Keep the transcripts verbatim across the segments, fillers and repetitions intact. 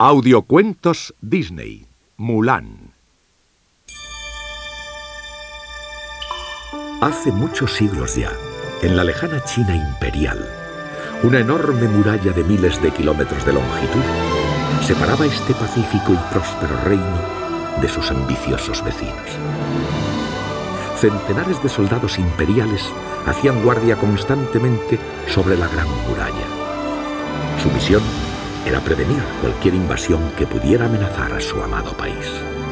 Audiocuentos Disney. Mulan. Hace muchos siglos ya, en la lejana China imperial, una enorme muralla de miles de kilómetros de longitud separaba este pacífico y próspero reino de sus ambiciosos vecinos. Centenares de soldados imperiales hacían guardia constantemente sobre la gran muralla. Su misión era prevenir cualquier invasión que pudiera amenazar a su amado país.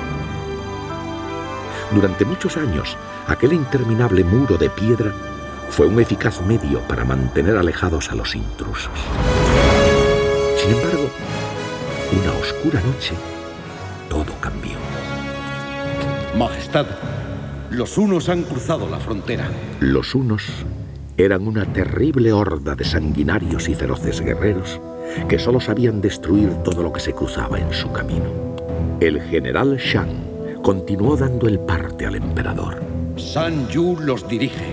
Durante muchos años, aquel interminable muro de piedra fue un eficaz medio para mantener alejados a los intrusos. Sin embargo, una oscura noche, todo cambió. Majestad, los hunos han cruzado la frontera. Los hunos eran una terrible horda de sanguinarios y feroces guerreros que solo sabían destruir todo lo que se cruzaba en su camino. El general Shang continuó dando el parte al emperador. Shan Yu los dirige.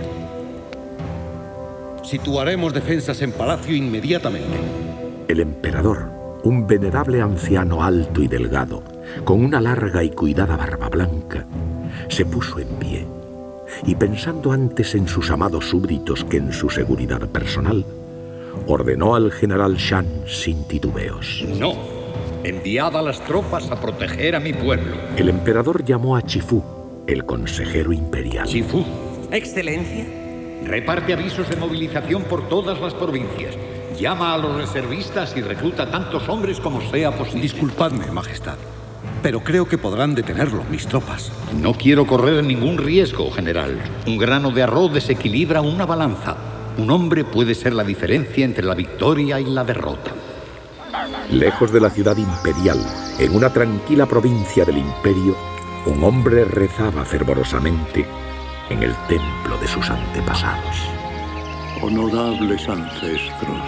Situaremos defensas en palacio inmediatamente. El emperador, un venerable anciano alto y delgado, con una larga y cuidada barba blanca, se puso en pie y, pensando antes en sus amados súbditos que en su seguridad personal, ordenó al general Shang sin titubeos. No, enviad a las tropas a proteger a mi pueblo. El emperador llamó a Chifu, el consejero imperial. Chifu, Excelencia. reparte avisos de movilización por todas las provincias. Llama a los reservistas y recluta tantos hombres como sea posible. Disculpadme, Majestad, pero creo que podrán detenerlo mis tropas. No quiero correr ningún riesgo, general. Un grano de arroz desequilibra una balanza. Un hombre puede ser la diferencia entre la victoria y la derrota. Lejos de la ciudad imperial, en una tranquila provincia del imperio, un hombre rezaba fervorosamente en el templo de sus antepasados. Honorables ancestros,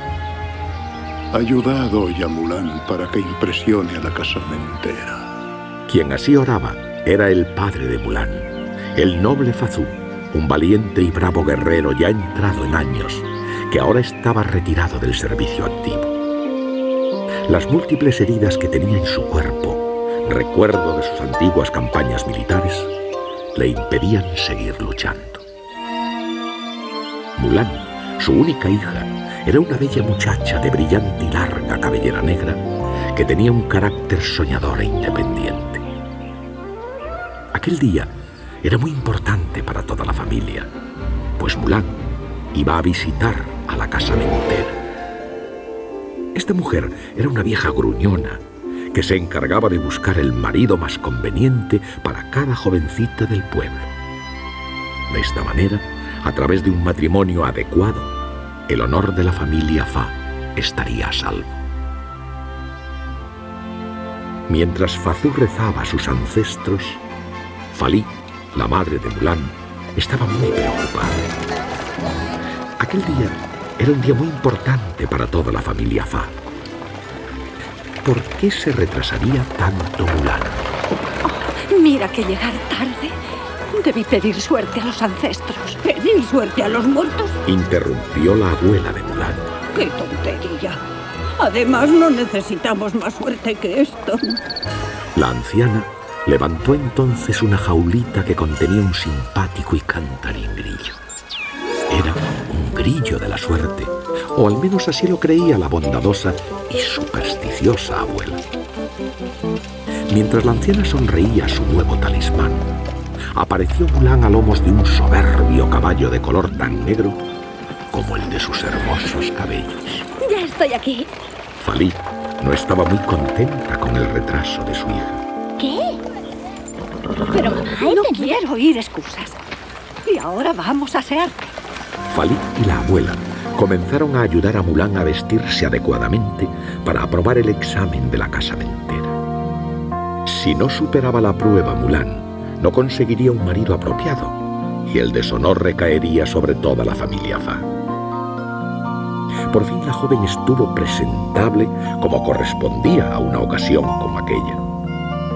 ayudad hoy a Mulan para que impresione a la casamentera. Quien así oraba era el padre de Mulan, el noble Fazú, un valiente y bravo guerrero ya entrado en años, que ahora estaba retirado del servicio activo. Las múltiples heridas que tenía en su cuerpo, recuerdo de sus antiguas campañas militares, le impedían seguir luchando. Mulan, su única hija, era una bella muchacha de brillante y larga cabellera negra que tenía un carácter soñador e independiente. Aquel día era muy importante para toda la familia, pues Mulan iba a visitar a la casamentera. Esta mujer era una vieja gruñona que se encargaba de buscar el marido más conveniente para cada jovencita del pueblo. De esta manera, a través de un matrimonio adecuado, el honor de la familia Fa estaría a salvo. Mientras Fazú rezaba a sus ancestros, Falí, la madre de Mulan, estaba muy preocupada. Aquel día era un día muy importante para toda la familia Fa. ¿Por qué se retrasaría tanto Mulan? Oh, mira que llegar tarde. Debí pedir suerte a los ancestros. ¿Pedir suerte a los muertos? Interrumpió la abuela de Mulan. ¡Qué tontería! Además, no necesitamos más suerte que esto. La anciana levantó entonces una jaulita que contenía un simpático y cantarín grillo. Era un grillo de la suerte, o al menos así lo creía la bondadosa y supersticiosa abuela. Mientras la anciana sonreía a su nuevo talismán, apareció Mulan a lomos de un soberbio caballo de color tan negro como el de sus hermosos cabellos. Ya estoy aquí. Falí no estaba muy contenta con el retraso de su hija. ¿Qué? Pero mamá, no quiero oír excusas. Y ahora vamos a asearte. Falí y la abuela comenzaron a ayudar a Mulan a vestirse adecuadamente para aprobar el examen de la casamentera. Si no superaba la prueba Mulan, no conseguiría un marido apropiado y el deshonor recaería sobre toda la familia Fa. Por fin la joven estuvo presentable como correspondía a una ocasión como aquella.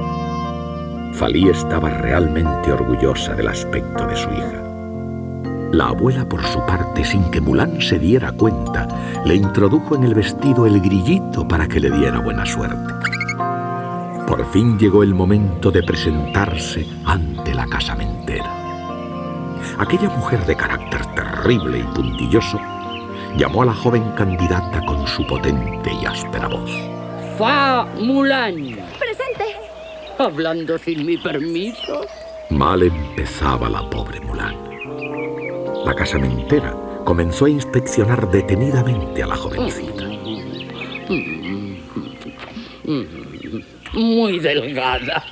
Falí estaba realmente orgullosa del aspecto de su hija. La abuela, por su parte, sin que Mulan se diera cuenta, le introdujo en el vestido el grillito para que le diera buena suerte. Por fin llegó el momento de presentarse ante la casamentera. Aquella mujer de carácter terrible y puntilloso llamó a la joven candidata con su potente y áspera voz. ¡Fa Mulan! ¡Presente! ¿Hablando sin mi permiso? Mal empezaba la pobre Mulan. La casamentera comenzó a inspeccionar detenidamente a la jovencita. Muy delgada.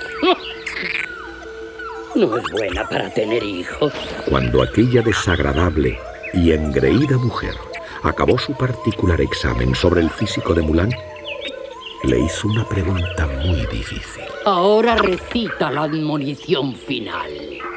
No es buena para tener hijos. Cuando aquella desagradable y engreída mujer acabó su particular examen sobre el físico de Mulan, le hizo una pregunta muy difícil. Ahora recita la admonición final.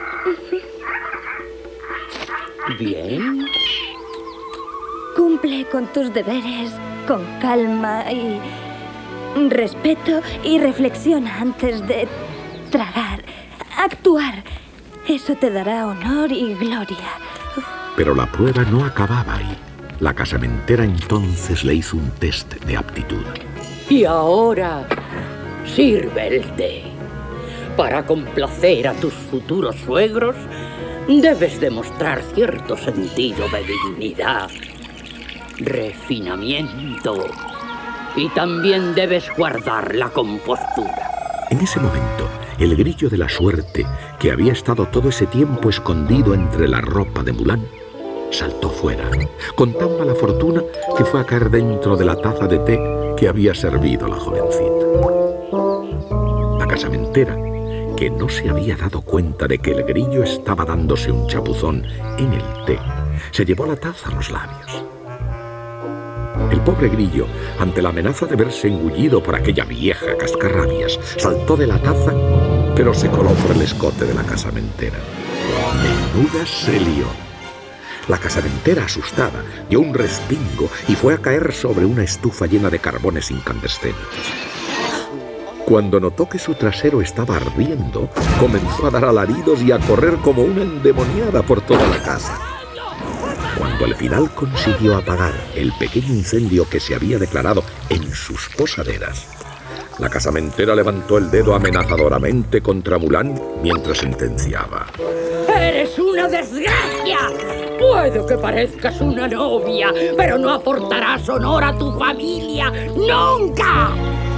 ¿Bien? Cumple con tus deberes con calma y respeto y reflexiona antes de tragar. Actuar. Eso te dará honor y gloria. Pero la prueba no acababa ahí. La casamentera entonces le hizo un test de aptitud. Y ahora, sirve el té. Para complacer a tus futuros suegros, debes demostrar cierto sentido de dignidad, refinamiento, y también debes guardar la compostura. En ese momento, el grillo de la suerte, que había estado todo ese tiempo escondido entre la ropa de Mulan, saltó fuera, con tan mala fortuna que fue a caer dentro de la taza de té que había servido la jovencita. La casamentera, que no se había dado cuenta de que el grillo estaba dándose un chapuzón en el té, se llevó la taza a los labios. El pobre grillo, ante la amenaza de verse engullido por aquella vieja cascarrabias, saltó de la taza, pero se coló por el escote de la casamentera. Menuda se lió. La casamentera, asustada, dio un respingo y fue a caer sobre una estufa llena de carbones incandescentes. Cuando notó que su trasero estaba ardiendo, comenzó a dar alaridos y a correr como una endemoniada por toda la casa. Cuando al final consiguió apagar el pequeño incendio que se había declarado en sus posaderas, la casamentera levantó el dedo amenazadoramente contra Mulan mientras sentenciaba. ¡Eres una desgracia! Puede que parezcas una novia, pero no aportarás honor a tu familia ¡nunca!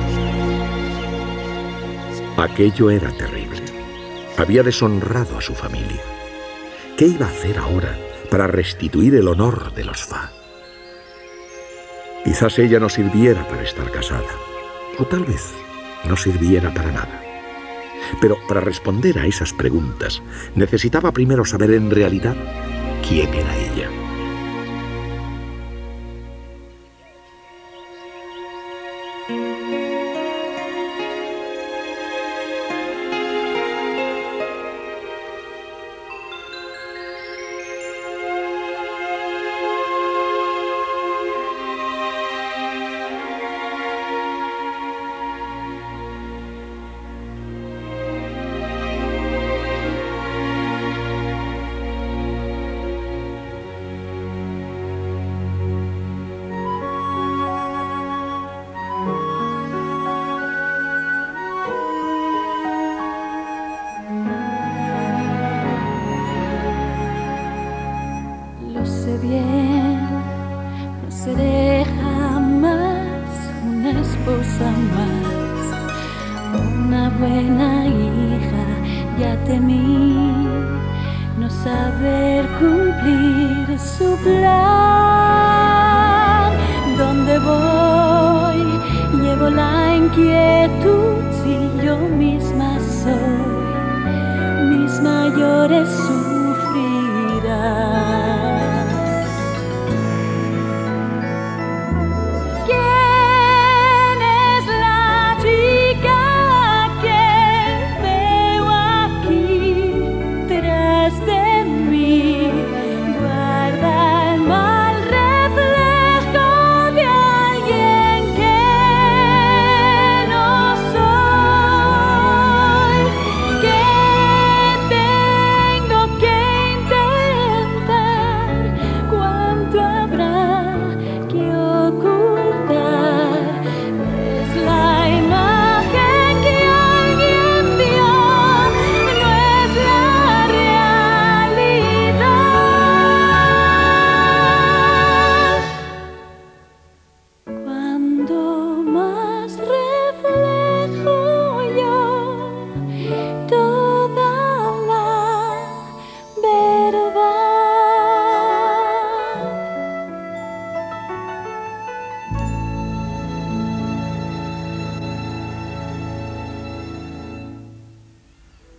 Aquello era terrible. Había deshonrado a su familia. ¿Qué iba a hacer ahora para restituir el honor de los Fa? Quizás ella no sirviera para estar casada, o tal vez no sirviera para nada. Pero para responder a esas preguntas, necesitaba primero saber en realidad quién era ella.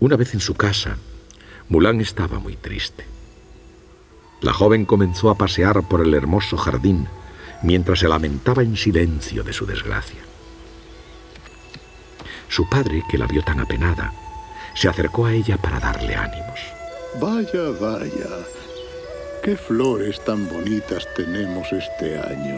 Una vez en su casa, Mulan estaba muy triste. La joven comenzó a pasear por el hermoso jardín mientras se lamentaba en silencio de su desgracia. Su padre, que la vio tan apenada, se acercó a ella para darle ánimos. Vaya, vaya. Qué flores tan bonitas tenemos este año.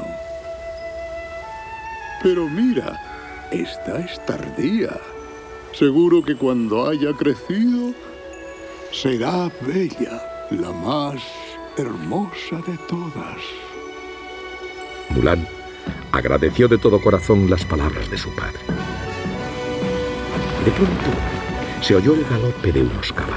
Pero mira, esta es tardía. Seguro que cuando haya crecido, será bella, la más hermosa de todas. Mulan agradeció de todo corazón las palabras de su padre. De pronto, se oyó el galope de unos caballos.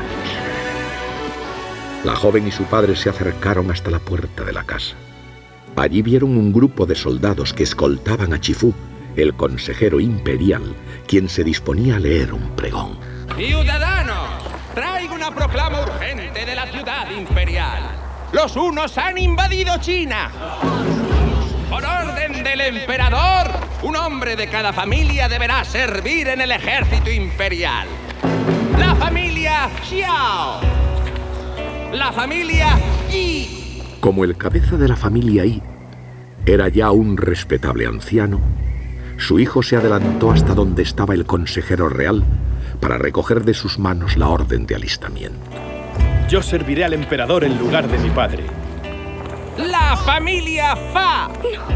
La joven y su padre se acercaron hasta la puerta de la casa. Allí vieron un grupo de soldados que escoltaban a Chi Fu, el consejero imperial, quien se disponía a leer un pregón. ¡Ciudadanos! Traigo una proclama urgente de la ciudad imperial. Los hunos han invadido China. Por orden del emperador, un hombre de cada familia deberá servir en el ejército imperial. La familia Xiao. La familia Yi. Como el cabeza de la familia Yi era ya un respetable anciano, su hijo se adelantó hasta donde estaba el consejero real para recoger de sus manos la orden de alistamiento. Yo serviré al emperador en lugar de mi padre. La familia Fa.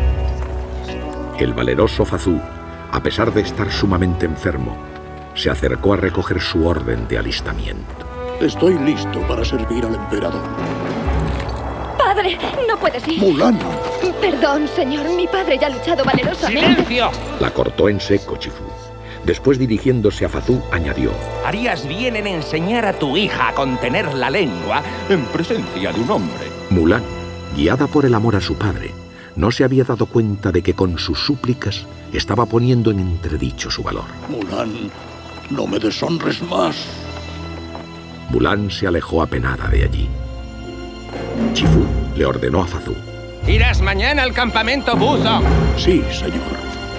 El valeroso Fa Zhu, a pesar de estar sumamente enfermo, se acercó a recoger su orden de alistamiento. Estoy listo para servir al emperador. ¡Padre! ¡No puedes ir! ¡Mulan! Perdón, señor. Mi padre ya ha luchado valerosamente. ¡Silencio! La cortó en seco Chi Fu. Después, dirigiéndose a Fa Zhu, añadió: Harías bien en enseñar a tu hija a contener la lengua en presencia de un hombre. Mulan, guiada por el amor a su padre, no se había dado cuenta de que con sus súplicas estaba poniendo en entredicho su valor. Mulan, no me deshonres más. Mulan se alejó apenada de allí. Chi Fu le ordenó a Fa Zhu: Irás mañana al campamento Wuzong. Sí, señor.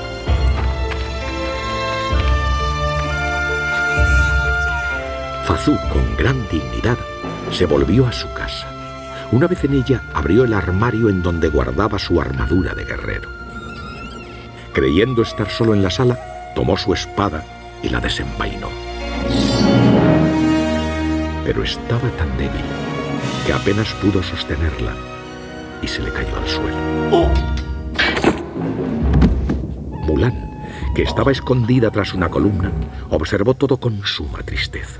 Fa Zhu, con gran dignidad, se volvió a su casa. Una vez en ella, abrió el armario en donde guardaba su armadura de guerrero. Creyendo estar solo en la sala, tomó su espada y la desenvainó. Pero estaba tan débil que apenas pudo sostenerla y se le cayó al suelo. ¡Oh! Mulan, que estaba escondida tras una columna, observó todo con suma tristeza.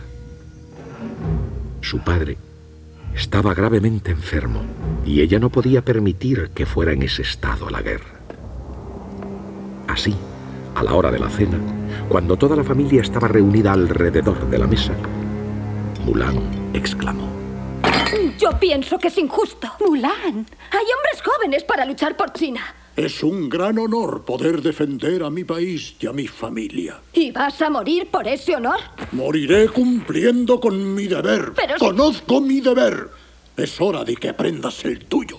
Su padre estaba gravemente enfermo y ella no podía permitir que fuera en ese estado a la guerra. Así, a la hora de la cena, cuando toda la familia estaba reunida alrededor de la mesa, Mulan exclamó: Yo pienso que es injusto. Mulan, hay hombres jóvenes para luchar por China. Es un gran honor poder defender a mi país y a mi familia. ¿Y vas a morir por ese honor? Moriré cumpliendo con mi deber. Pero Conozco mi deber. Es hora de que aprendas el tuyo.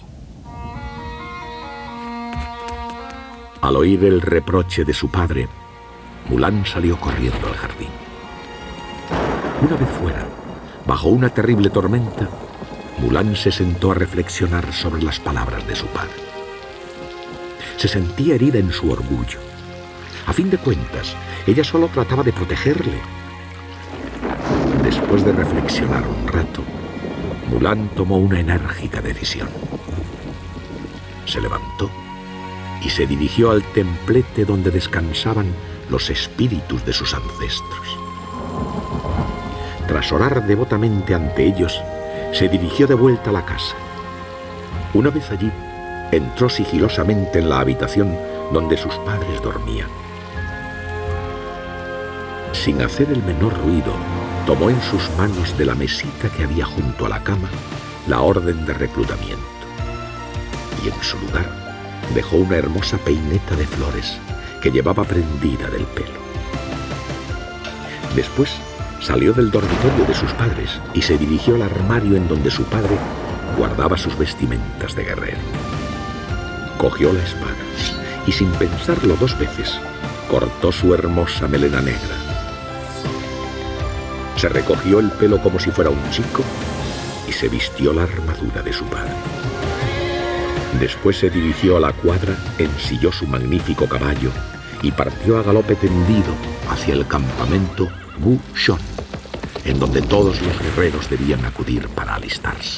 Al oír el reproche de su padre, Mulan salió corriendo al jardín. Una vez fuera, bajo una terrible tormenta, Mulan se sentó a reflexionar sobre las palabras de su padre. Se sentía herida en su orgullo. A fin de cuentas, ella solo trataba de protegerle. Después de reflexionar un rato, Mulan tomó una enérgica decisión. Se levantó y se dirigió al templete donde descansaban los espíritus de sus ancestros. Tras orar devotamente ante ellos, se dirigió de vuelta a la casa. Una vez allí, entró sigilosamente en la habitación donde sus padres dormían. Sin hacer el menor ruido, tomó en sus manos de la mesita que había junto a la cama la orden de reclutamiento. Y en su lugar dejó una hermosa peineta de flores que llevaba prendida del pelo. Después salió del dormitorio de sus padres y se dirigió al armario en donde su padre guardaba sus vestimentas de guerrero. Cogió la espada y, sin pensarlo dos veces, cortó su hermosa melena negra. Se recogió el pelo como si fuera un chico y se vistió la armadura de su padre. Después se dirigió a la cuadra, ensilló su magnífico caballo y partió a galope tendido hacia el campamento Wu Shon, en donde todos los guerreros debían acudir para alistarse.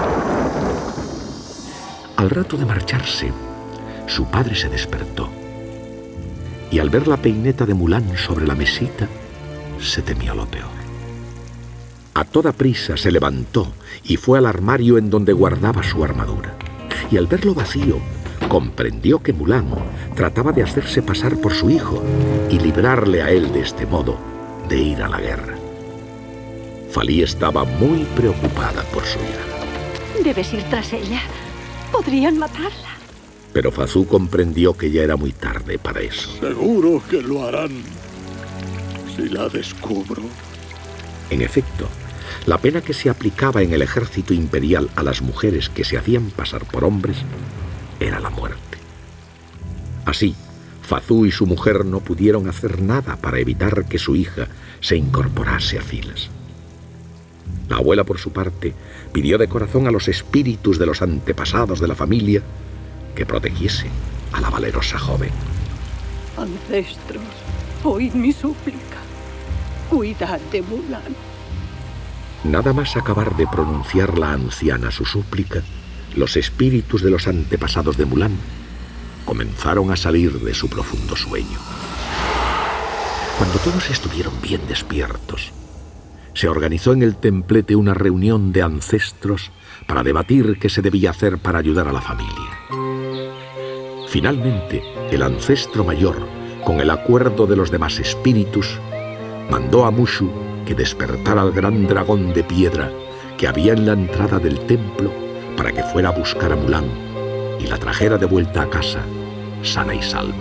Al rato de marcharse, su padre se despertó y al ver la peineta de Mulan sobre la mesita, se temió lo peor. A toda prisa se levantó y fue al armario en donde guardaba su armadura. Y al verlo vacío, comprendió que Mulan trataba de hacerse pasar por su hijo y librarle a él de este modo de ir a la guerra. Falí estaba muy preocupada por su hija. Debes ir tras ella. Podrían matarla. Pero Fazú comprendió que ya era muy tarde para eso. Seguro que lo harán si la descubro. En efecto, la pena que se aplicaba en el ejército imperial a las mujeres que se hacían pasar por hombres era la muerte. Así, Fazú y su mujer no pudieron hacer nada para evitar que su hija se incorporase a filas. La abuela, por su parte, pidió de corazón a los espíritus de los antepasados de la familia que protegiese a la valerosa joven. Ancestros, oíd mi súplica. Cuidad de Mulan. Nada más acabar de pronunciar la anciana su súplica, los espíritus de los antepasados de Mulan comenzaron a salir de su profundo sueño. Cuando todos estuvieron bien despiertos, se organizó en el templete una reunión de ancestros para debatir qué se debía hacer para ayudar a la familia. Finalmente, el ancestro mayor, con el acuerdo de los demás espíritus, mandó a Mushu que despertara al gran dragón de piedra que había en la entrada del templo para que fuera a buscar a Mulan y la trajera de vuelta a casa, sana y salva.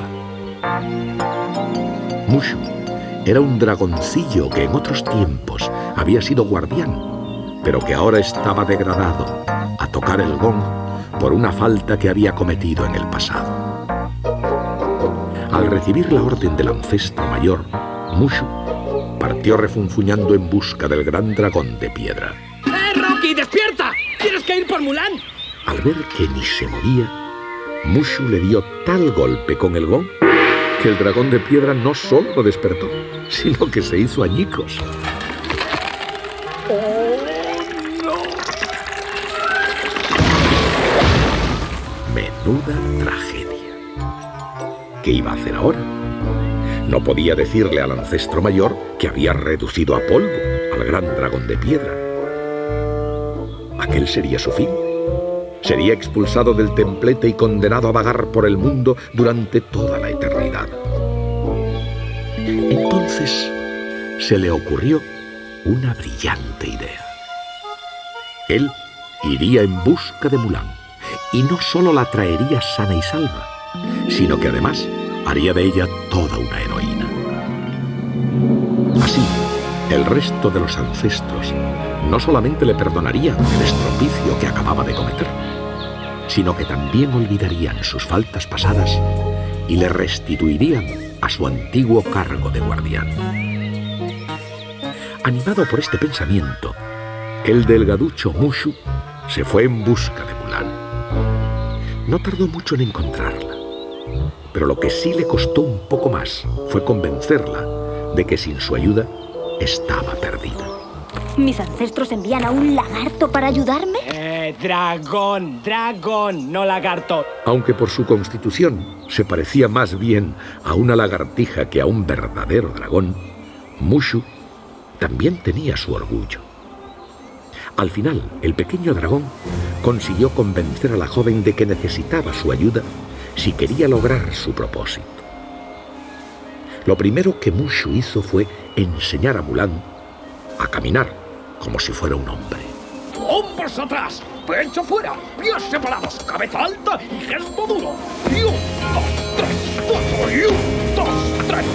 Mushu era un dragoncillo que en otros tiempos había sido guardián, pero que ahora estaba degradado a tocar el gong por una falta que había cometido en el pasado. Al recibir la orden del ancestro mayor, Mushu partió refunfuñando en busca del gran dragón de piedra. ¡Eh, Rocky, despierta! ¡Tienes que ir por Mulan! Al ver que ni se movía, Mushu le dio tal golpe con el gong que el dragón de piedra no solo despertó, sino que se hizo añicos. ¡Oh, no! Menuda tragedia. ¿Qué iba a hacer ahora? No podía decirle al ancestro mayor que había reducido a polvo al gran dragón de piedra. Aquel sería su fin. Sería expulsado del templete y condenado a vagar por el mundo durante toda la eternidad. Entonces se le ocurrió una brillante idea. Él iría en busca de Mulan y no solo la traería sana y salva, sino que además haría de ella toda una heroína. Así, el resto de los ancestros no solamente le perdonarían el estropicio que acababa de cometer, sino que también olvidarían sus faltas pasadas y le restituirían a su antiguo cargo de guardián. Animado por este pensamiento, el delgaducho Mushu se fue en busca de Mulan. No tardó mucho en encontrarla, pero lo que sí le costó un poco más fue convencerla de que sin su ayuda estaba perdida. ¿Mis ancestros envían a un lagarto para ayudarme? Eh, dragón, dragón, no lagarto. Aunque por su constitución se parecía más bien a una lagartija que a un verdadero dragón, Mushu también tenía su orgullo. Al final, el pequeño dragón consiguió convencer a la joven de que necesitaba su ayuda si quería lograr su propósito. Lo primero que Mushu hizo fue enseñar a Mulan a caminar como si fuera un hombre. ¡Hombros atrás! ¡Pecho fuera! ¡Pies separados! ¡Cabeza alta y gesto duro! ¡Y un, dos, tres, cuatro! ¡Y un, dos, tres!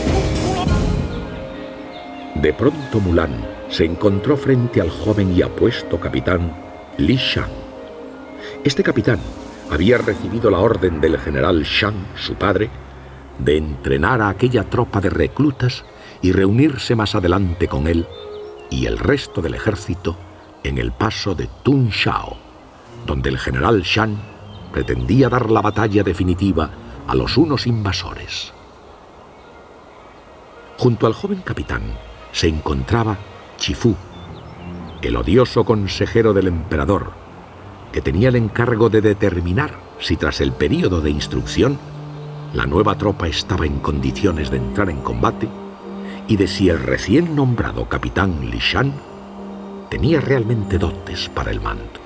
De pronto Mulan se encontró frente al joven y apuesto capitán Li Shang. Este capitán había recibido la orden del general Shang, su padre, de entrenar a aquella tropa de reclutas y reunirse más adelante con él y el resto del ejército en el paso de Tun Shao, donde el general Shan pretendía dar la batalla definitiva a los hunos invasores. Junto al joven capitán se encontraba Chifu, el odioso consejero del emperador, que tenía el encargo de determinar si tras el período de instrucción la nueva tropa estaba en condiciones de entrar en combate y de si el recién nombrado capitán Li Shan tenía realmente dotes para el mando.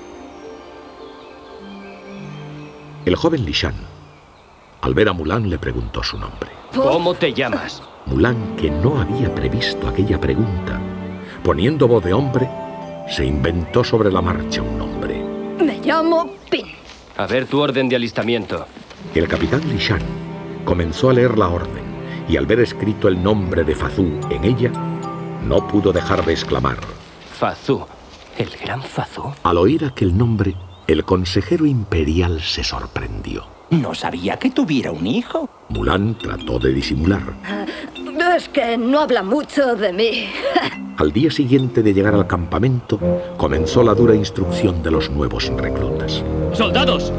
El joven Li Shan, al ver a Mulan, le preguntó su nombre. ¿Cómo te llamas? Mulan, que no había previsto aquella pregunta, poniendo voz de hombre, se inventó sobre la marcha un nombre. Me llamo Pin. A ver tu orden de alistamiento. El capitán Li Shan comenzó a leer la orden y al ver escrito el nombre de Fazú en ella, no pudo dejar de exclamar: Fazú, el gran Fazú. Al oír aquel nombre, el consejero imperial se sorprendió. No sabía que tuviera un hijo. Mulan trató de disimular. Uh, es que no habla mucho de mí. Al día siguiente de llegar al campamento, comenzó la dura instrucción de los nuevos reclutas. ¡Soldados!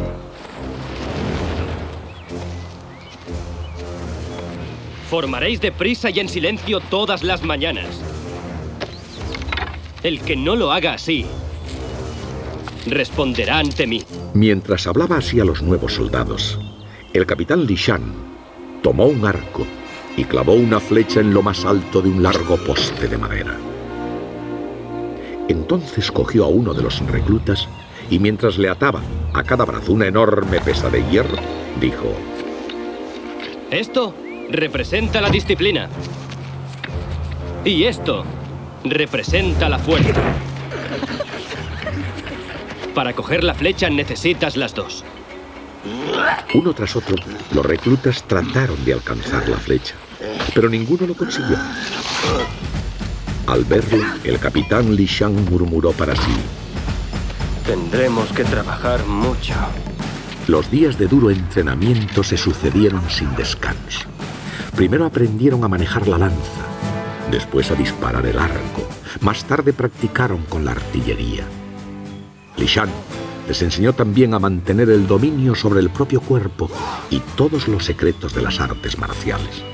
Formaréis deprisa y en silencio todas las mañanas. El que no lo haga así responderá ante mí. Mientras hablaba así a los nuevos soldados, el capitán Li Shan tomó un arco y clavó una flecha en lo más alto de un largo poste de madera. Entonces cogió a uno de los reclutas y mientras le ataba a cada brazo una enorme pesa de hierro, dijo: Esto representa la disciplina. Y esto representa la fuerza. Para coger la flecha necesitas las dos. Uno tras otro, los reclutas trataron de alcanzar la flecha, pero ninguno lo consiguió. Al verlo, el capitán Li Shan murmuró para sí: Tendremos que trabajar mucho. Los días de duro entrenamiento se sucedieron sin descanso. Primero aprendieron a manejar la lanza, después a disparar el arco, más tarde practicaron con la artillería. Li Shan les enseñó también a mantener el dominio sobre el propio cuerpo y todos los secretos de las artes marciales.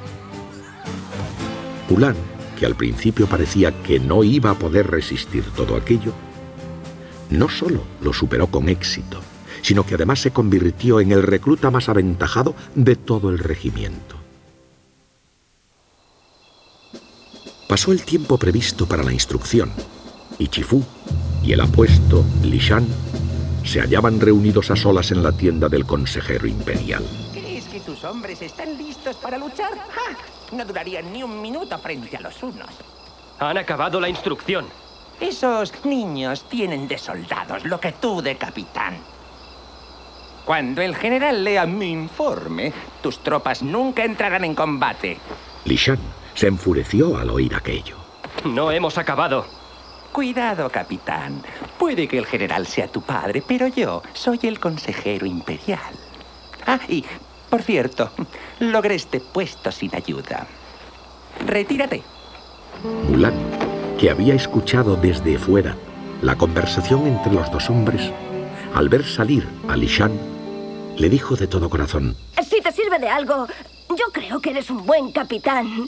Mulan, que al principio parecía que no iba a poder resistir todo aquello, no solo lo superó con éxito, sino que además se convirtió en el recluta más aventajado de todo el regimiento. Pasó el tiempo previsto para la instrucción, y Chifu y el apuesto Li Shan se hallaban reunidos a solas en la tienda del consejero imperial. ¿Crees que tus hombres están listos para luchar? ¡Ja! No durarían ni un minuto frente a los hunos. Han acabado la instrucción. Esos niños tienen de soldados lo que tú de capitán. Cuando el general lea mi informe, tus tropas nunca entrarán en combate. Li Shan se enfureció al oír aquello. No hemos acabado. Cuidado, capitán. Puede que el general sea tu padre, pero yo soy el consejero imperial. Ah, y, por cierto, logré este puesto sin ayuda. Retírate. Mulan, que había escuchado desde fuera la conversación entre los dos hombres, al ver salir a Li Shan, le dijo de todo corazón: Si te sirve de algo, yo creo que eres un buen capitán.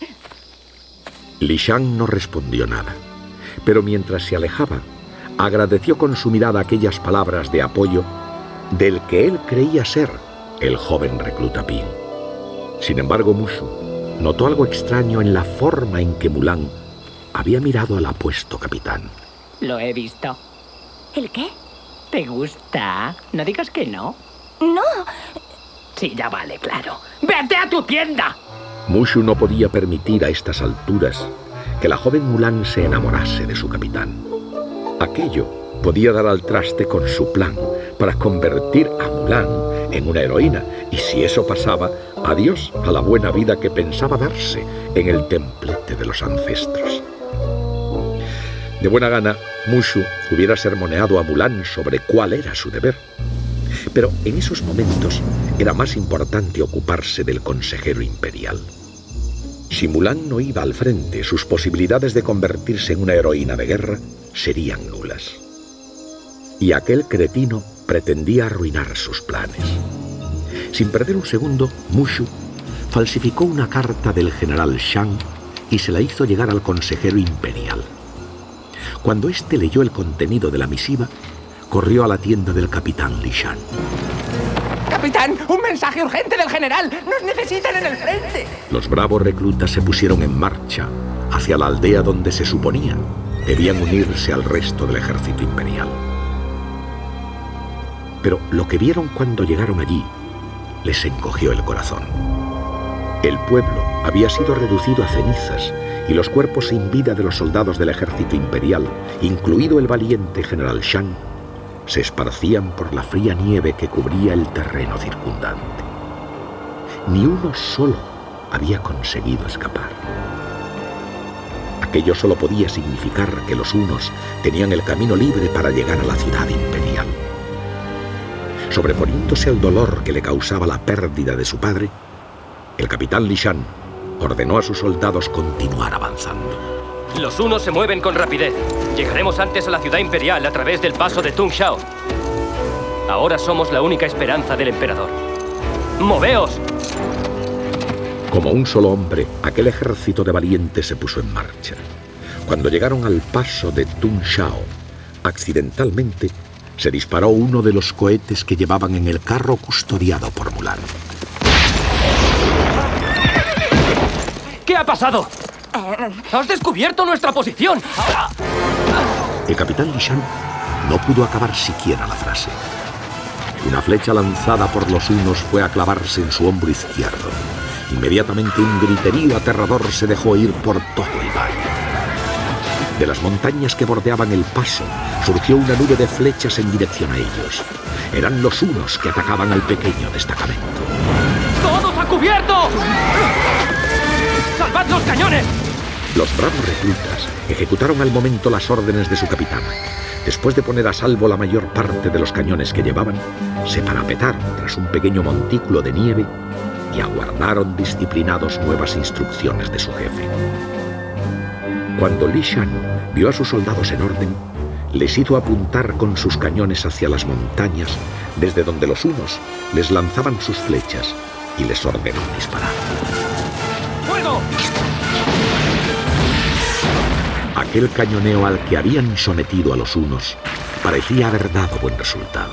Li Shan no respondió nada, pero mientras se alejaba, agradeció con su mirada aquellas palabras de apoyo del que él creía ser el joven recluta Pin. Sin embargo, Mushu notó algo extraño en la forma en que Mulan había mirado al apuesto capitán. Lo he visto. ¿El qué? ¿Te gusta? No digas que no. No. Sí, ya vale, claro. ¡Vete a tu tienda! Mushu no podía permitir a estas alturas que la joven Mulan se enamorase de su capitán. Aquello podía dar al traste con su plan para convertir a Mulan en una heroína, y si eso pasaba, adiós a la buena vida que pensaba darse en el templete de los ancestros. De buena gana, Mushu hubiera sermoneado a Mulan sobre cuál era su deber. Pero en esos momentos era más importante ocuparse del consejero imperial. Si Mulan no iba al frente, sus posibilidades de convertirse en una heroína de guerra serían nulas. Y aquel cretino pretendía arruinar sus planes. Sin perder un segundo, Mushu falsificó una carta del general Shang y se la hizo llegar al consejero imperial. Cuando éste leyó el contenido de la misiva, corrió a la tienda del capitán Li Shan. ¡Capitán! ¡Un mensaje urgente del general! ¡Nos necesitan en el frente! Los bravos reclutas se pusieron en marcha hacia la aldea donde se suponía debían unirse al resto del ejército imperial. Pero lo que vieron cuando llegaron allí les encogió el corazón. El pueblo había sido reducido a cenizas y los cuerpos sin vida de los soldados del ejército imperial, incluido el valiente general Shang, se esparcían por la fría nieve que cubría el terreno circundante. Ni uno solo había conseguido escapar. Aquello solo podía significar que los hunos tenían el camino libre para llegar a la ciudad imperial. Sobreponiéndose al dolor que le causaba la pérdida de su padre, el capitán Li Shan ordenó a sus soldados continuar avanzando. Los hunos se mueven con rapidez. Llegaremos antes a la ciudad imperial a través del paso de Tung Shao. Ahora somos la única esperanza del emperador. ¡Moveos! Como un solo hombre, aquel ejército de valientes se puso en marcha. Cuando llegaron al paso de Tung Shao, accidentalmente se disparó uno de los cohetes que llevaban en el carro custodiado por Mulan. ¿Qué ha pasado? ¡Has descubierto nuestra posición! El capitán Li Shan no pudo acabar siquiera la frase. Una flecha lanzada por los hunos fue a clavarse en su hombro izquierdo. Inmediatamente un griterío aterrador se dejó oír por todo el valle. De las montañas que bordeaban el paso surgió una nube de flechas en dirección a ellos. Eran los hunos que atacaban al pequeño destacamento. ¡Todos a cubierto! ¡Salvad los cañones! Los bravos reclutas ejecutaron al momento las órdenes de su capitán. Después de poner a salvo la mayor parte de los cañones que llevaban, se parapetaron tras un pequeño montículo de nieve y aguardaron disciplinados nuevas instrucciones de su jefe. Cuando Li Shan vio a sus soldados en orden, les hizo apuntar con sus cañones hacia las montañas, desde donde los hunos les lanzaban sus flechas y les ordenó disparar. ¡Fuego! Aquel cañoneo al que habían sometido a los hunos parecía haber dado buen resultado.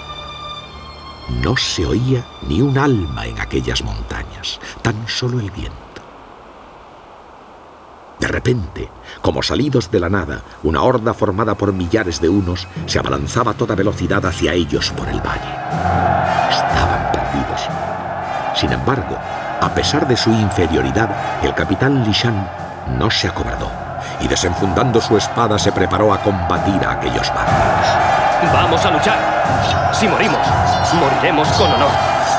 No se oía ni un alma en aquellas montañas, tan solo el viento. De repente, como salidos de la nada, una horda formada por millares de hunos se abalanzaba a toda velocidad hacia ellos por el valle. Estaban perdidos. Sin embargo, a pesar de su inferioridad, el capitán Li Shan no se acobardó y, desenfundando su espada, se preparó a combatir a aquellos bárbaros. ¡Vamos a luchar! Si morimos, moriremos con honor.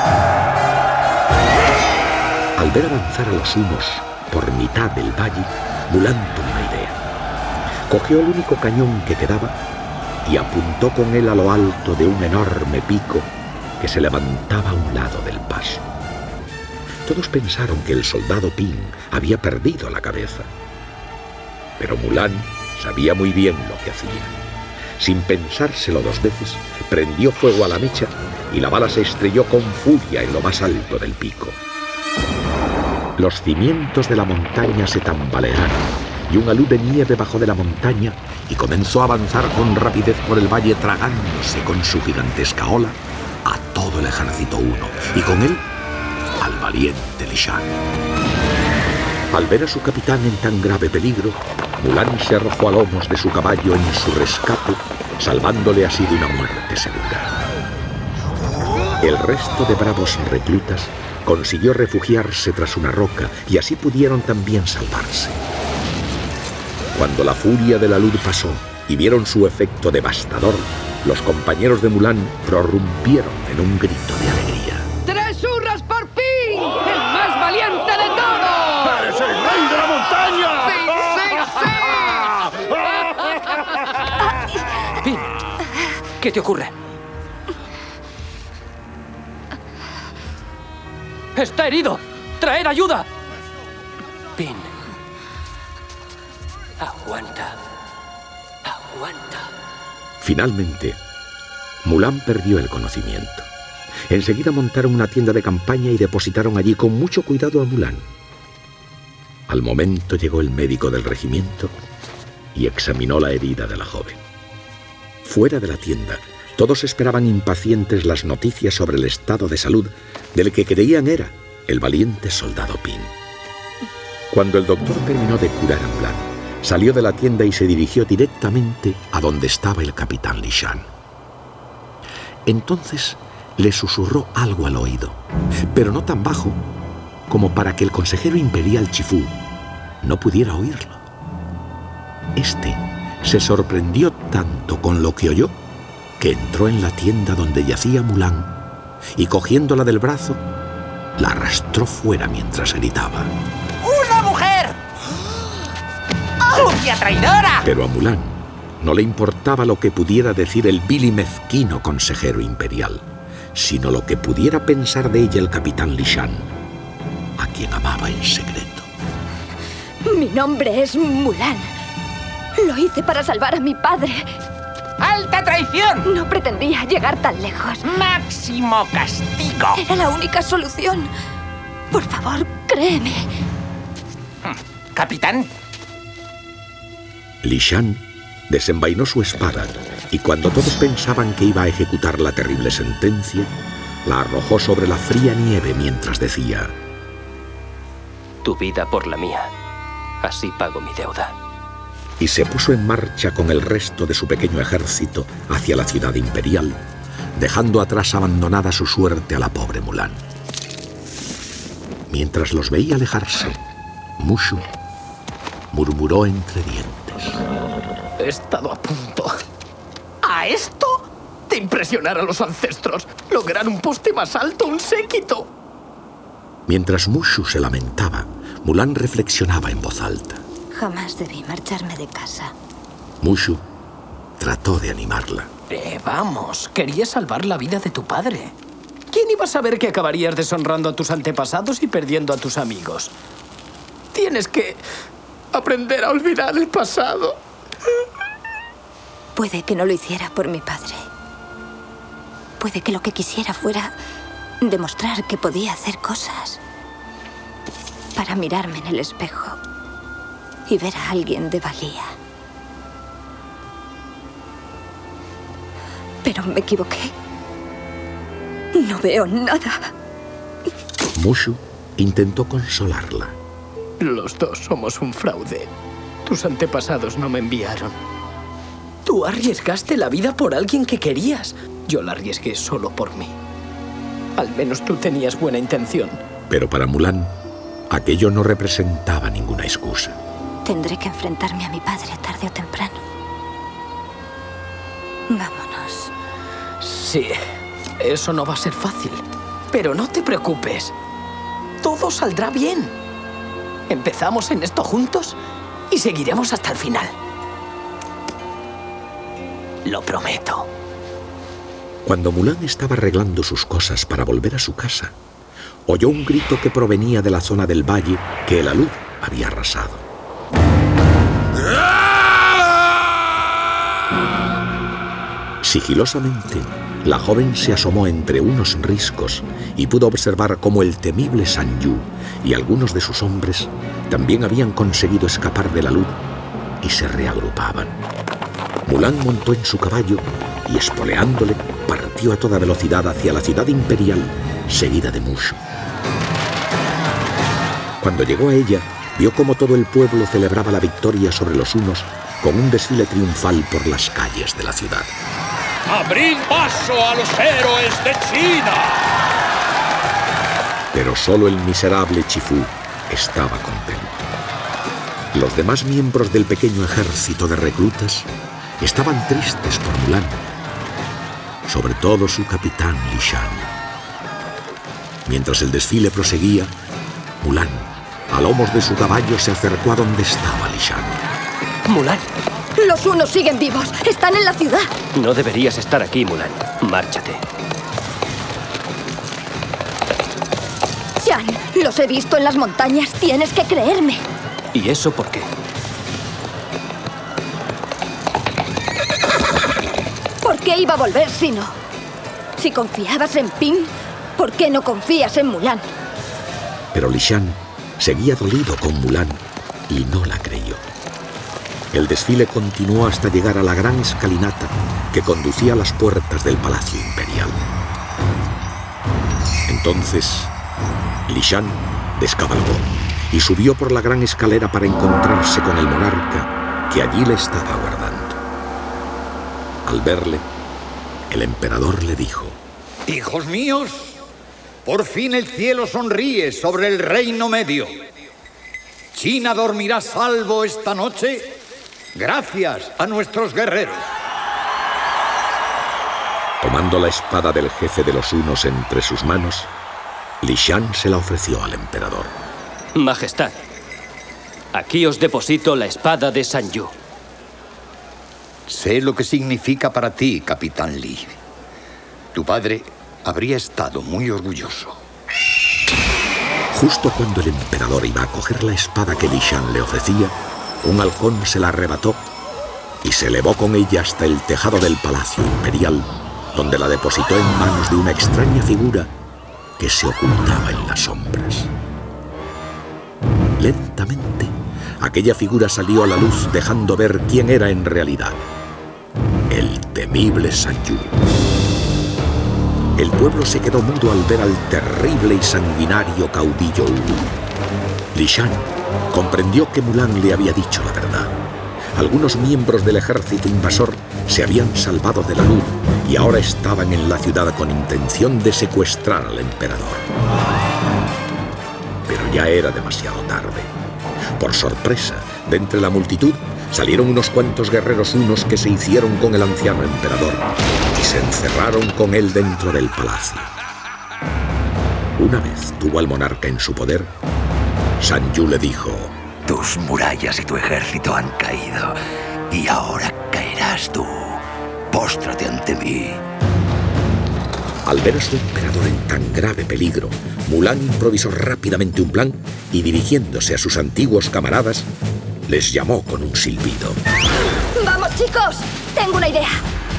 Al ver avanzar a los hunos por mitad del valle, Mulan tuvo una idea. Cogió el único cañón que quedaba y apuntó con él a lo alto de un enorme pico que se levantaba a un lado del paso. Todos pensaron que el soldado Ping había perdido la cabeza. Pero Mulan sabía muy bien lo que hacía. Sin pensárselo dos veces, prendió fuego a la mecha y la bala se estrelló con furia en lo más alto del pico. Los cimientos de la montaña se tambalearon y una luz de nieve bajó de la montaña y comenzó a avanzar con rapidez por el valle, tragándose con su gigantesca ola a todo el ejército huno y con él al valiente Li Shan. Al ver a su capitán en tan grave peligro, Mulan se arrojó a lomos de su caballo en su rescate, salvándole así de una muerte segura. El resto de bravos reclutas consiguió refugiarse tras una roca y así pudieron también salvarse. Cuando la furia de la luz pasó y vieron su efecto devastador, los compañeros de Mulan prorrumpieron en un grito de alegría. ¡Tres hurras por Ping! ¡El más valiente de todos! ¡Eres el rey de la montaña! ¡Sí, sí, sí! Ping, ¿qué te ocurre? ¡Está herido! ¡Traed ayuda! Pin. Aguanta. Aguanta. Finalmente, Mulan perdió el conocimiento. Enseguida montaron una tienda de campaña y depositaron allí con mucho cuidado a Mulan. Al momento llegó el médico del regimiento y examinó la herida de la joven. Fuera de la tienda, todos esperaban impacientes las noticias sobre el estado de salud del que creían era el valiente soldado Pin. Cuando el doctor terminó de curar a Mulan, salió de la tienda y se dirigió directamente a donde estaba el capitán Li Shan. Entonces le susurró algo al oído, pero no tan bajo como para que el consejero imperial Chifu no pudiera oírlo. Este se sorprendió tanto con lo que oyó que entró en la tienda donde yacía Mulan y, cogiéndola del brazo, la arrastró fuera mientras gritaba: ¡Una mujer! ¡Sucia traidora! Pero a Mulan no le importaba lo que pudiera decir el vil y mezquino consejero imperial, sino lo que pudiera pensar de ella el capitán Li Shan, a quien amaba en secreto. Mi nombre es Mulan. Lo hice para salvar a mi padre. ¡Alta traición! No pretendía llegar tan lejos. ¡Máximo castigo! Era la única solución. Por favor, créeme. Capitán. Li Shan desenvainó su espada y, cuando todos pensaban que iba a ejecutar la terrible sentencia, la arrojó sobre la fría nieve mientras decía: Tu vida por la mía. Así pago mi deuda. Y se puso en marcha con el resto de su pequeño ejército hacia la ciudad imperial, dejando atrás abandonada su suerte a la pobre Mulan. Mientras los veía alejarse, Mushu murmuró entre dientes: He estado a punto. ¿A esto? De impresionar a los ancestros. Lograr un poste más alto, un séquito. Mientras Mushu se lamentaba, Mulan reflexionaba en voz alta. Jamás debí marcharme de casa. Mushu trató de animarla. Eh, vamos, querías salvar la vida de tu padre. ¿Quién iba a saber que acabarías deshonrando a tus antepasados y perdiendo a tus amigos? Tienes que aprender a olvidar el pasado. Puede que no lo hiciera por mi padre. Puede que lo que quisiera fuera demostrar que podía hacer cosas. Para mirarme en el espejo y ver a alguien de valía. Pero me equivoqué. No veo nada. Mushu intentó consolarla. Los dos somos un fraude. Tus antepasados no me enviaron. Tú arriesgaste la vida por alguien que querías. Yo la arriesgué solo por mí. Al menos tú tenías buena intención. Pero para Mulan, aquello no representaba ninguna excusa. Tendré que enfrentarme a mi padre tarde o temprano. Vámonos. Sí, eso no va a ser fácil. Pero no te preocupes. Todo saldrá bien. Empezamos en esto juntos y seguiremos hasta el final. Lo prometo. Cuando Mulan estaba arreglando sus cosas para volver a su casa, oyó un grito que provenía de la zona del valle que el alud había arrasado. Sigilosamente, la joven se asomó entre unos riscos y pudo observar cómo el temible San Yu y algunos de sus hombres también habían conseguido escapar de la luz y se reagrupaban. Mulan montó en su caballo y, espoleándole, partió a toda velocidad hacia la ciudad imperial, seguida de Mushu. Cuando llegó a ella, vio cómo todo el pueblo celebraba la victoria sobre los hunos con un desfile triunfal por las calles de la ciudad. ¡Abrid paso a los héroes de China! Pero solo el miserable Chifu estaba contento. Los demás miembros del pequeño ejército de reclutas estaban tristes por Mulan, sobre todo su capitán Li Shan. Mientras el desfile proseguía, Mulan, a lomos de su caballo, se acercó a donde estaba Li Shan. Mulan. Los hunos siguen vivos. Están en la ciudad. No deberías estar aquí, Mulan. Márchate. Se Shan, los he visto en las montañas. Tienes que creerme. ¿Y eso por qué? ¿Por qué iba a volver si no? Si confiabas en Ping, ¿por qué no confías en Mulan? Pero Li Shan seguía dolido con Mulan y no la creyó. El desfile continuó hasta llegar a la gran escalinata que conducía a las puertas del Palacio Imperial. Entonces, Li Shan descabalgó y subió por la gran escalera para encontrarse con el monarca que allí le estaba aguardando. Al verle, el emperador le dijo: Hijos míos, por fin el cielo sonríe sobre el Reino Medio. China dormirá salvo esta noche gracias a nuestros guerreros. Tomando la espada del jefe de los hunos entre sus manos, Li Shan se la ofreció al emperador. Majestad, aquí os deposito la espada de San Yu. Sé lo que significa para ti, Capitán Li. Tu padre habría estado muy orgulloso. Justo cuando el emperador iba a coger la espada que Li Shan le ofrecía, un halcón se la arrebató y se elevó con ella hasta el tejado del Palacio Imperial, donde la depositó en manos de una extraña figura que se ocultaba en las sombras. Lentamente, aquella figura salió a la luz, dejando ver quién era en realidad: el temible San Yu. El pueblo se quedó mudo al ver al terrible y sanguinario caudillo Wu. Li Shan comprendió que Mulan le había dicho la verdad. Algunos miembros del ejército invasor se habían salvado de la luz y ahora estaban en la ciudad con intención de secuestrar al emperador. Pero ya era demasiado tarde. Por sorpresa, de entre la multitud, salieron unos cuantos guerreros hunos que se hicieron con el anciano emperador y se encerraron con él dentro del palacio. Una vez tuvo al monarca en su poder, San Yu le dijo: tus murallas y tu ejército han caído, y ahora caerás tú. Póstrate ante mí. Al ver a su emperador en tan grave peligro, Mulan improvisó rápidamente un plan y, dirigiéndose a sus antiguos camaradas, les llamó con un silbido. ¡Vamos, chicos! ¡Tengo una idea!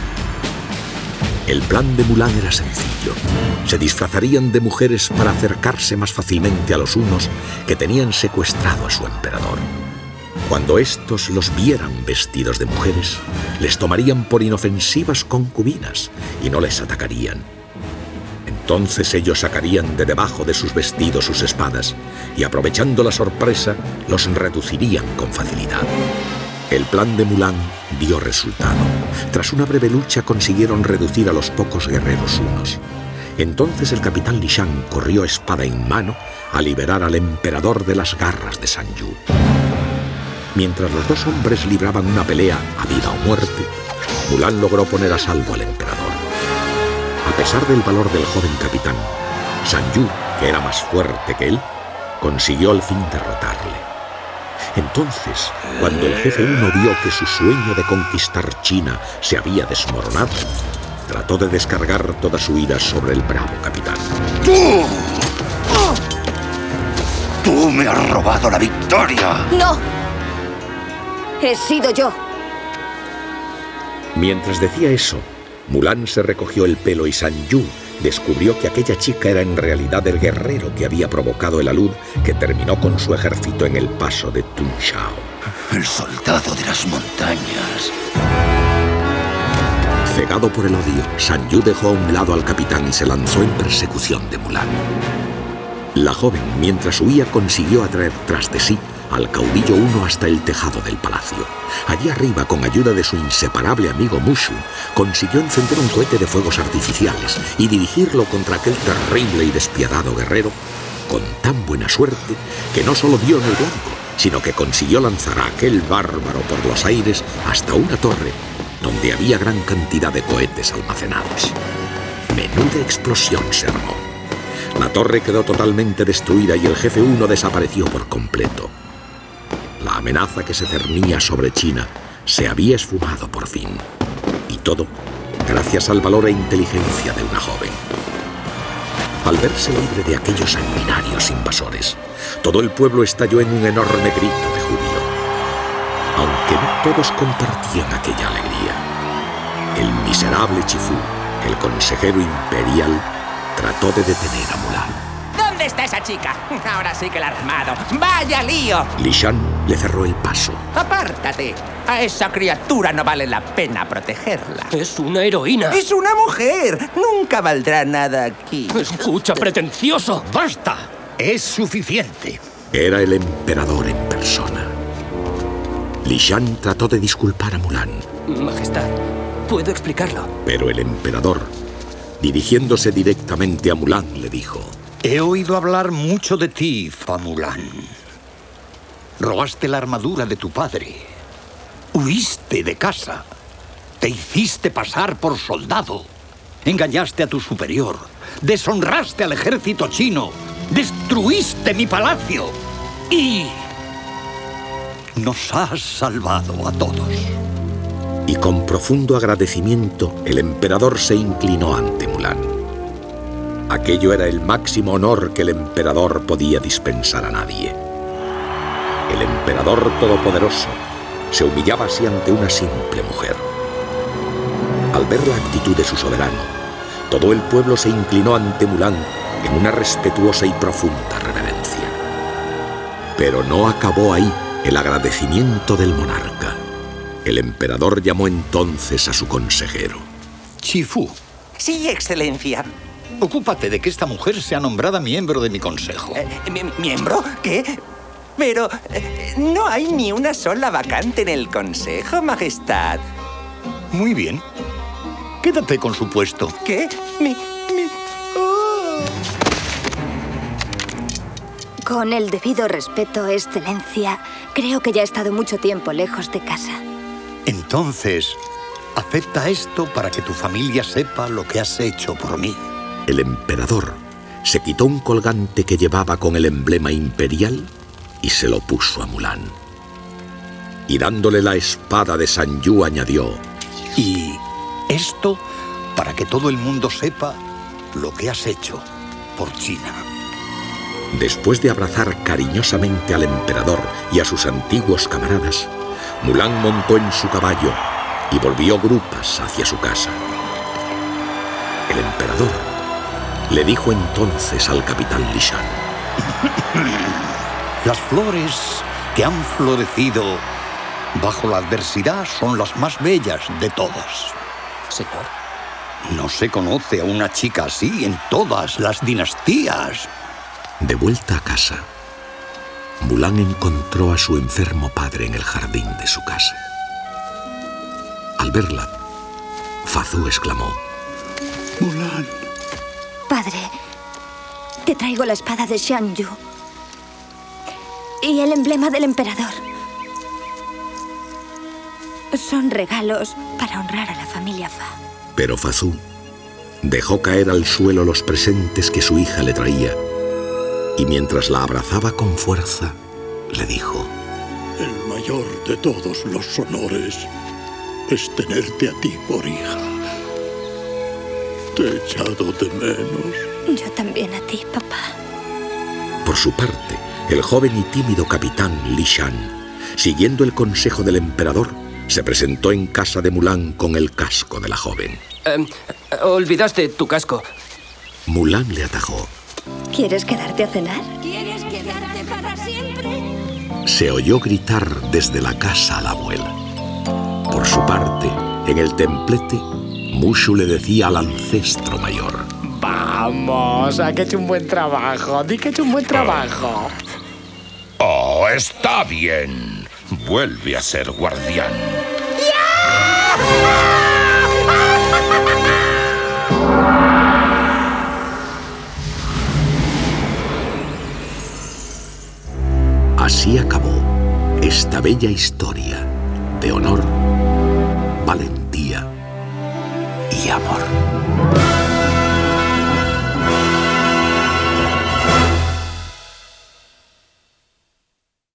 El plan de Mulan era sencillo. Se disfrazarían de mujeres para acercarse más fácilmente a los hunos que tenían secuestrado a su emperador. Cuando estos los vieran vestidos de mujeres, les tomarían por inofensivas concubinas y no les atacarían. Entonces ellos sacarían de debajo de sus vestidos sus espadas y, aprovechando la sorpresa, los reducirían con facilidad. El plan de Mulan dio resultado. Tras una breve lucha consiguieron reducir a los pocos guerreros hunos. Entonces el capitán Li Shan corrió espada en mano a liberar al emperador de las garras de San Yu. Mientras los dos hombres libraban una pelea a vida o muerte, Mulan logró poner a salvo al emperador. A pesar del valor del joven capitán, San Yu, que era más fuerte que él, consiguió al fin derrotarle. Entonces, cuando el jefe huno vio que su sueño de conquistar China se había desmoronado, trató de descargar toda su ira sobre el bravo capitán. ¡Tú! ¡Tú me has robado la victoria! ¡No! He sido yo. Mientras decía eso, Mulan se recogió el pelo y San Yu descubrió que aquella chica era en realidad el guerrero que había provocado el alud que terminó con su ejército en el paso de Tung Shao. El soldado de las montañas. Cegado por el odio, San Yu dejó a un lado al capitán y se lanzó en persecución de Mulan. La joven, mientras huía, consiguió atraer tras de sí al caudillo huno hasta el tejado del palacio. Allí arriba, con ayuda de su inseparable amigo Mushu, consiguió encender un cohete de fuegos artificiales y dirigirlo contra aquel terrible y despiadado guerrero, con tan buena suerte que no solo dio en el blanco, sino que consiguió lanzar a aquel bárbaro por los aires hasta una torre donde había gran cantidad de cohetes almacenados. Menuda explosión se armó. La torre quedó totalmente destruida y el jefe huno desapareció por completo. La amenaza que se cernía sobre China se había esfumado por fin. Y todo gracias al valor e inteligencia de una joven. Al verse libre de aquellos sanguinarios invasores, todo el pueblo estalló en un enorme grito de júbilo. Aunque no todos compartían aquella alegría, el miserable Chifú, el consejero imperial, trató de detener a Mulan. ¿Dónde está esa chica? Ahora sí que la ha armado. ¡Vaya lío! Li Shan le cerró el paso. ¡Apártate! A esa criatura no vale la pena protegerla. Es una heroína. ¡Es una mujer! Nunca valdrá nada aquí. Escucha, pretencioso. ¡Basta! Es suficiente. Era el emperador en persona. Li Shan trató de disculpar a Mulan. Majestad, puedo explicarlo. Pero el emperador, dirigiéndose directamente a Mulan, le dijo: He oído hablar mucho de ti, Fa Mulan. Robaste la armadura de tu padre. Huiste de casa. Te hiciste pasar por soldado. Engañaste a tu superior. Deshonraste al ejército chino. Destruiste mi palacio. Y nos has salvado a todos. Y con profundo agradecimiento, el emperador se inclinó ante Mulan. Aquello era el máximo honor que el emperador podía dispensar a nadie. El emperador todopoderoso se humillaba así ante una simple mujer. Al ver la actitud de su soberano, todo el pueblo se inclinó ante Mulan en una respetuosa y profunda reverencia. Pero no acabó ahí el agradecimiento del monarca. El emperador llamó entonces a su consejero. Chifú. Sí, excelencia. Ocúpate de que esta mujer sea nombrada miembro de mi consejo. Eh, ¿Miembro? ¿Qué? Pero eh, no hay ni una sola vacante en el consejo, majestad. Muy bien. Quédate con su puesto. ¿Qué? Mi... mi... Oh. Con el debido respeto, excelencia, creo que ya he estado mucho tiempo lejos de casa. Entonces, acepta esto para que tu familia sepa lo que has hecho por mí. El emperador se quitó un colgante que llevaba con el emblema imperial y se lo puso a Mulan. Y dándole la espada de San Yu añadió: Y esto para que todo el mundo sepa lo que has hecho por China. Después de abrazar cariñosamente al emperador y a sus antiguos camaradas, Mulan montó en su caballo y volvió grupas hacia su casa. El emperador le dijo entonces al capitán Li Shan: Las flores que han florecido bajo la adversidad son las más bellas de todas. Señor. No se conoce a una chica así en todas las dinastías. De vuelta a casa, Mulan encontró a su enfermo padre en el jardín de su casa. Al verla, Fa Zhou exclamó: Mulan. Padre, te traigo la espada de Shan Yu y el emblema del emperador. Son regalos para honrar a la familia Fa. Pero Fa Zhou dejó caer al suelo los presentes que su hija le traía y mientras la abrazaba con fuerza, le dijo: El mayor de todos los honores es tenerte a ti por hija. Te he echado de menos. Yo también a ti, papá. Por su parte, el joven y tímido capitán Li Shan, siguiendo el consejo del emperador, se presentó en casa de Mulan con el casco de la joven. Eh, olvidaste tu casco. Mulan le atajó. ¿Quieres quedarte a cenar? ¿Quieres quedarte para siempre? Se oyó gritar desde la casa a la abuela. Por su parte, en el templete, Mushu le decía al ancestro mayor: Vamos, a que he hecho un buen trabajo. Di que he hecho un buen trabajo. Oh, está bien. Vuelve a ser guardián. Así acabó esta bella historia de honor